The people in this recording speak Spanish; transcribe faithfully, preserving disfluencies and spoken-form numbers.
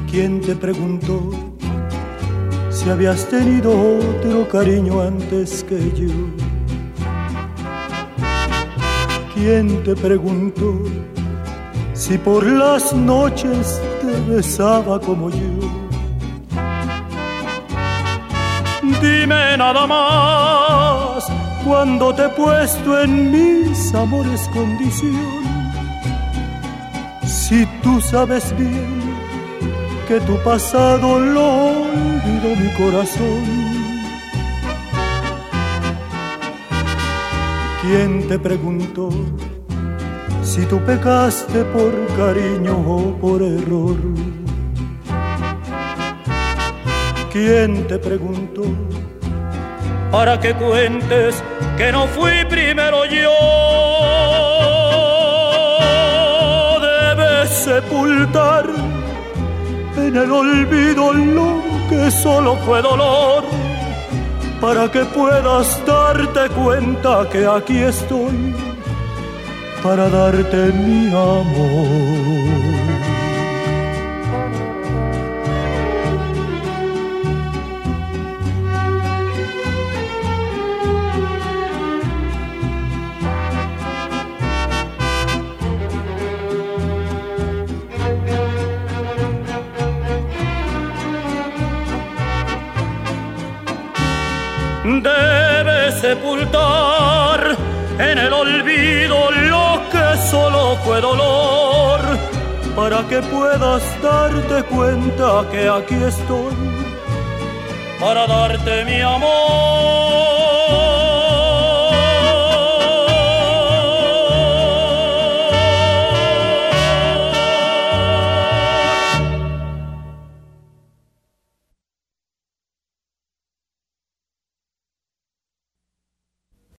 ¿Quién te preguntó si habías tenido otro cariño antes que yo? ¿Quién te preguntó si por las noches te besaba como yo? Dime nada más, cuando te he puesto en mis amores condición. Si tú sabes bien que tu pasado lo olvidó mi corazón. ¿Quién te preguntó si tú pecaste por cariño o por error? ¿Quién te preguntó para que cuentes que no fui primero yo? Debes sepultar en el olvido lo que solo fue dolor, para que puedas darte cuenta que aquí estoy para darte mi amor. Debes sepultar en el olvido lo que solo fue dolor, para que puedas darte cuenta que aquí estoy para darte mi amor.